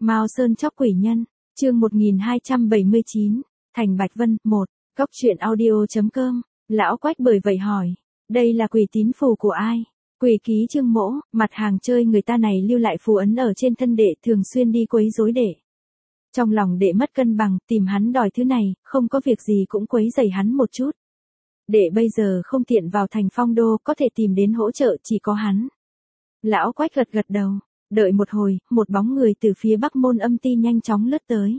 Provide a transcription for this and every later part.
Mao Sơn chóc quỷ nhân, chương 1279, Thành Bạch Vân, 1, Góc truyện audio.com, lão Quách bởi vậy hỏi, đây là quỷ tín phù của ai? Quỷ ký Trương Mỗ, mặt hàng chơi người ta này lưu lại phù ấn ở trên thân đệ, thường xuyên đi quấy rối đệ. Trong lòng đệ mất cân bằng, tìm hắn đòi thứ này, không có việc gì cũng quấy rầy hắn một chút. Đệ bây giờ không tiện vào thành Phong Đô, có thể tìm đến hỗ trợ chỉ có hắn. Lão Quách gật gật đầu, đợi một hồi, một bóng người từ phía Bắc Môn Âm Ti nhanh chóng lướt tới.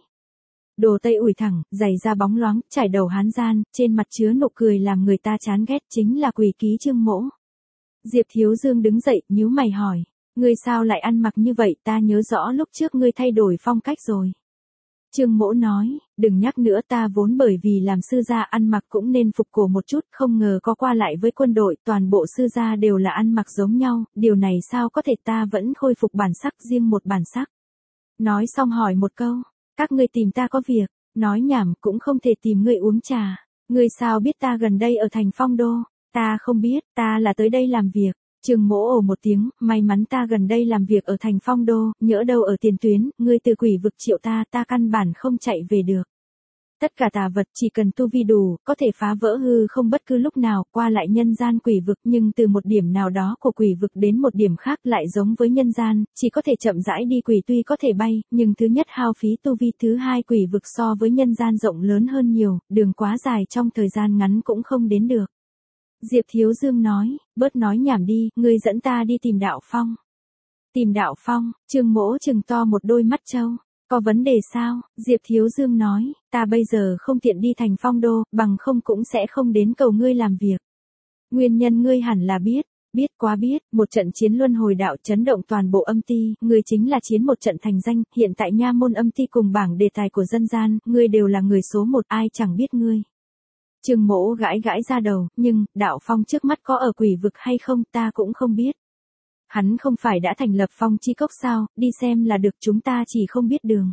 Đồ tây ủi thẳng, giày da bóng loáng, trải đầu hán gian, trên mặt chứa nụ cười làm người ta chán ghét, chính là quỷ ký Trương Mỗ. Diệp Thiếu Dương đứng dậy, nhíu mày hỏi, ngươi sao lại ăn mặc như vậy, ta nhớ rõ lúc trước ngươi thay đổi phong cách rồi. Trương Mỗ nói, đừng nhắc nữa, ta vốn bởi vì làm sư gia ăn mặc cũng nên phục cổ một chút, không ngờ có qua lại với quân đội, toàn bộ sư gia đều là ăn mặc giống nhau, điều này sao có thể, ta vẫn khôi phục bản sắc, riêng một bản sắc. Nói xong hỏi một câu, các ngươi tìm ta có việc, nói nhảm, cũng không thể tìm ngươi uống trà, ngươi sao biết ta gần đây ở thành Phong Đô, ta không biết, ta là tới đây làm việc. Trương Mỗ ồ một tiếng, may mắn ta gần đây làm việc ở thành Phong Đô, nhỡ đâu ở tiền tuyến, ngươi từ quỷ vực triệu ta, ta căn bản không chạy về được. Tất cả tà vật chỉ cần tu vi đủ, có thể phá vỡ hư không bất cứ lúc nào, qua lại nhân gian quỷ vực, nhưng từ một điểm nào đó của quỷ vực đến một điểm khác lại giống với nhân gian, chỉ có thể chậm rãi đi, quỷ tuy có thể bay, nhưng thứ nhất hao phí tu vi, thứ hai quỷ vực so với nhân gian rộng lớn hơn nhiều, đường quá dài trong thời gian ngắn cũng không đến được. Diệp Thiếu Dương nói, bớt nói nhảm đi, ngươi dẫn ta đi tìm Đạo Phong. Tìm Đạo Phong, Trương Mỗ trừng to một đôi mắt trâu, có vấn đề sao? Diệp Thiếu Dương nói, ta bây giờ không tiện đi thành Phong Đô, bằng không cũng sẽ không đến cầu ngươi làm việc. Nguyên nhân ngươi hẳn là biết, biết quá biết, một trận chiến luân hồi đạo chấn động toàn bộ âm ti, ngươi chính là chiến một trận thành danh, hiện tại nha môn âm ti cùng bảng đề tài của dân gian, ngươi đều là người số một, ai chẳng biết ngươi. Trương Mỗ gãi gãi ra đầu, nhưng, Đạo Phong trước mắt có ở quỷ vực hay không ta cũng không biết. Hắn không phải đã thành lập Phong Chi Cốc sao, đi xem là được, chúng ta chỉ không biết đường.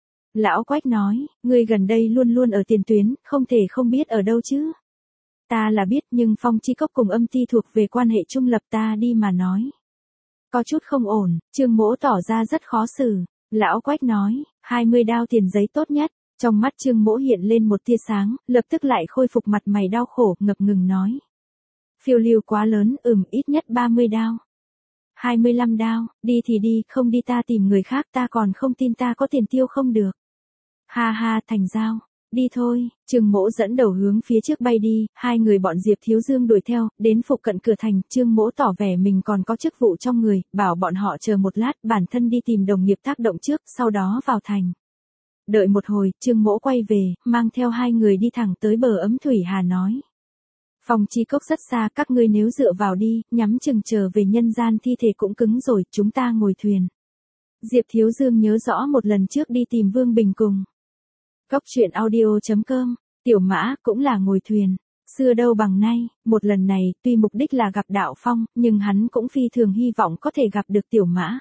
Lão Quách nói, ngươi gần đây luôn luôn ở tiền tuyến, không thể không biết ở đâu chứ. Ta là biết, nhưng Phong Chi Cốc cùng âm ti thuộc về quan hệ trung lập, ta đi mà nói. Có chút không ổn, Trương Mỗ tỏ ra rất khó xử. Lão Quách nói, 20 đao tiền giấy tốt nhất. Trong mắt Trương Mỗ hiện lên một tia sáng, lập tức lại khôi phục mặt mày đau khổ, ngập ngừng nói. Phiêu lưu quá lớn, ít nhất 30 đao. 25 đao, đi thì đi, không đi ta tìm người khác, ta còn không tin ta có tiền tiêu không được. Ha ha, thành giao, đi thôi, Trương Mỗ dẫn đầu hướng phía trước bay đi, hai người bọn Diệp Thiếu Dương đuổi theo, đến phụ cận cửa thành, Trương Mỗ tỏ vẻ mình còn có chức vụ trong người, bảo bọn họ chờ một lát, bản thân đi tìm đồng nghiệp tác động trước, sau đó vào thành. Đợi một hồi, Trương Mỗ quay về, mang theo hai người đi thẳng tới bờ Ấm Thủy Hà nói. Phong Chi Cốc rất xa, các ngươi nếu dựa vào đi, nhắm chừng chờ về nhân gian thi thể cũng cứng rồi, chúng ta ngồi thuyền. Diệp Thiếu Dương nhớ rõ một lần trước đi tìm Vương Bình cùng. Góc truyện audio.com, Tiểu Mã cũng là ngồi thuyền. Xưa đâu bằng nay, một lần này, tuy mục đích là gặp Đạo Phong, nhưng hắn cũng phi thường hy vọng có thể gặp được Tiểu Mã.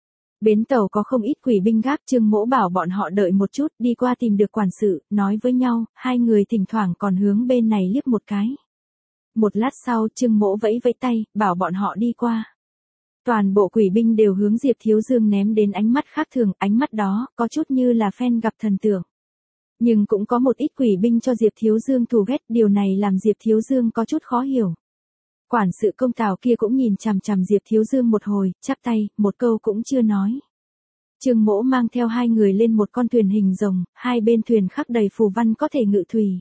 Bến tàu có không ít quỷ binh gác, Trương Mỗ bảo bọn họ đợi một chút, đi qua tìm được quản sự, nói với nhau, hai người thỉnh thoảng còn hướng bên này liếc một cái. Một lát sau, Trương Mỗ vẫy vẫy tay, bảo bọn họ đi qua. Toàn bộ quỷ binh đều hướng Diệp Thiếu Dương ném đến ánh mắt khác thường, ánh mắt đó, có chút như là phen gặp thần tượng. Nhưng cũng có một ít quỷ binh cho Diệp Thiếu Dương thù ghét, điều này làm Diệp Thiếu Dương có chút khó hiểu. Quản sự Công Tào kia cũng nhìn chằm chằm Diệp Thiếu Dương một hồi, chắp tay, một câu cũng chưa nói. Trương Mỗ mang theo hai người lên một con thuyền hình rồng, hai bên thuyền khắc đầy phù văn có thể ngự thủy.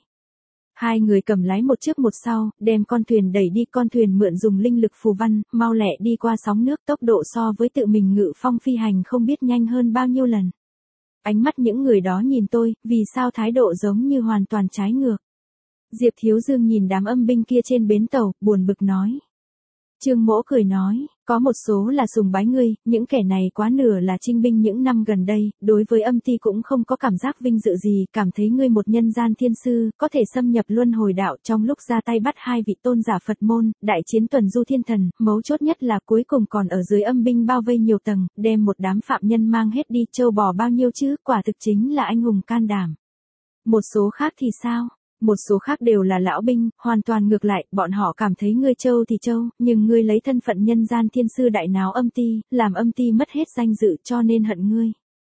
Hai người cầm lái một trước một sau, đem con thuyền đẩy đi, con thuyền mượn dùng linh lực phù văn, mau lẹ đi qua sóng nước, tốc độ so với tự mình ngự phong phi hành không biết nhanh hơn bao nhiêu lần. Ánh mắt những người đó nhìn tôi, vì sao thái độ giống như hoàn toàn trái ngược. Diệp Thiếu Dương nhìn đám âm binh kia trên bến tàu, buồn bực nói. Trương Mỗ cười nói, có một số là sùng bái ngươi, những kẻ này quá nửa là trinh binh những năm gần đây, đối với âm ti cũng không có cảm giác vinh dự gì, cảm thấy ngươi một nhân gian thiên sư, có thể xâm nhập luân hồi đạo trong lúc ra tay bắt hai vị tôn giả Phật môn, đại chiến tuần du thiên thần, mấu chốt nhất là cuối cùng còn ở dưới âm binh bao vây nhiều tầng, đem một đám phạm nhân mang hết đi, châu bò bao nhiêu chứ, quả thực chính là anh hùng can đảm. Một số khác thì sao? Một số khác đều là lão binh, hoàn toàn ngược lại, bọn họ cảm thấy ngươi trâu thì trâu, nhưng ngươi lấy thân phận nhân gian thiên sư đại náo âm ti, làm âm ti mất hết danh dự cho nên hận ngươi.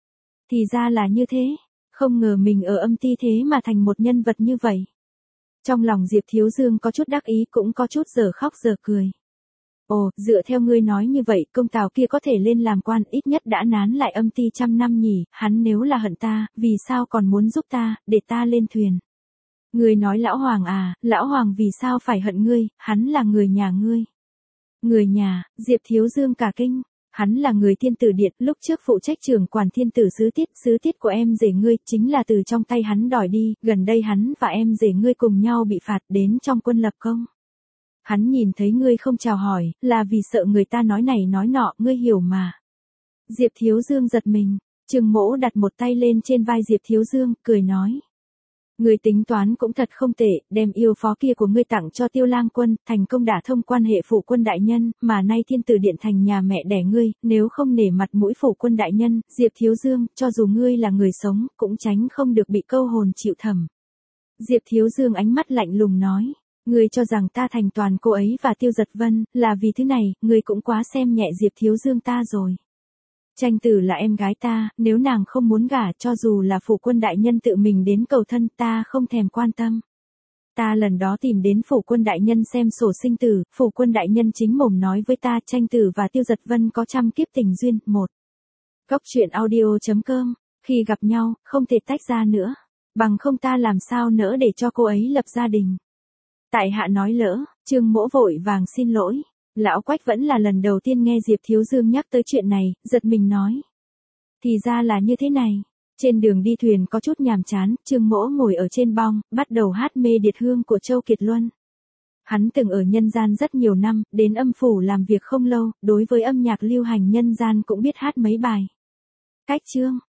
Thì ra là như thế, không ngờ mình ở âm ty thế mà thành một nhân vật như vậy. Trong lòng Diệp Thiếu Dương có chút đắc ý cũng có chút giờ khóc giờ cười. Ồ, dựa theo ngươi nói như vậy, công Tào kia có thể lên làm quan, ít nhất đã nán lại âm ty 100 năm nhỉ, hắn nếu là hận ta, vì sao còn muốn giúp ta, để ta lên thuyền. Ngươi nói lão hoàng à, lão hoàng vì sao phải hận ngươi, hắn là người nhà ngươi. Người nhà, Diệp Thiếu Dương cả kinh. Hắn là người thiên tử điện, lúc trước phụ trách trưởng quản thiên tử sứ tiết của em rể ngươi, chính là từ trong tay hắn đòi đi, gần đây hắn và em rể ngươi cùng nhau bị phạt đến trong quân lập công. Hắn nhìn thấy ngươi không chào hỏi, là vì sợ người ta nói này nói nọ, ngươi hiểu mà. Diệp Thiếu Dương giật mình, Trương Mỗ đặt một tay lên trên vai Diệp Thiếu Dương, cười nói. Ngươi tính toán cũng thật không tệ, đem yêu phó kia của ngươi tặng cho Tiêu Lang Quân, thành công đả thông quan hệ phủ quân đại nhân, mà nay thiên tử điện thành nhà mẹ đẻ ngươi, nếu không nể mặt mũi phủ quân đại nhân, Diệp Thiếu Dương, cho dù ngươi là người sống, cũng tránh không được bị câu hồn chịu thẩm. Diệp Thiếu Dương ánh mắt lạnh lùng nói, ngươi cho rằng ta thành toàn cô ấy và Tiêu Giật Vân, là vì thứ này, ngươi cũng quá xem nhẹ Diệp Thiếu Dương ta rồi. Tranh Tử là em gái ta, nếu nàng không muốn gả cho dù là phủ quân đại nhân tự mình đến cầu thân ta không thèm quan tâm. Ta lần đó tìm đến phủ quân đại nhân xem sổ sinh tử, phủ quân đại nhân chính mồm nói với ta Tranh Tử và Tiêu Giật Vân có trăm kiếp tình duyên. 1. Góc truyện audio.com, khi gặp nhau, không thể tách ra nữa. Bằng không ta làm sao nỡ để cho cô ấy lập gia đình. Tại hạ nói lỡ, Trương Mỗ vội vàng xin lỗi. Lão Quách vẫn là lần đầu tiên nghe Diệp Thiếu Dương nhắc tới chuyện này, giật mình nói. Thì ra là như thế này. Trên đường đi thuyền có chút nhàm chán, Trương Mỗ ngồi ở trên bong, bắt đầu hát mê điệt hương của Châu Kiệt Luân. Hắn từng ở nhân gian rất nhiều năm, đến âm phủ làm việc không lâu, đối với âm nhạc lưu hành nhân gian cũng biết hát mấy bài. Cách chương.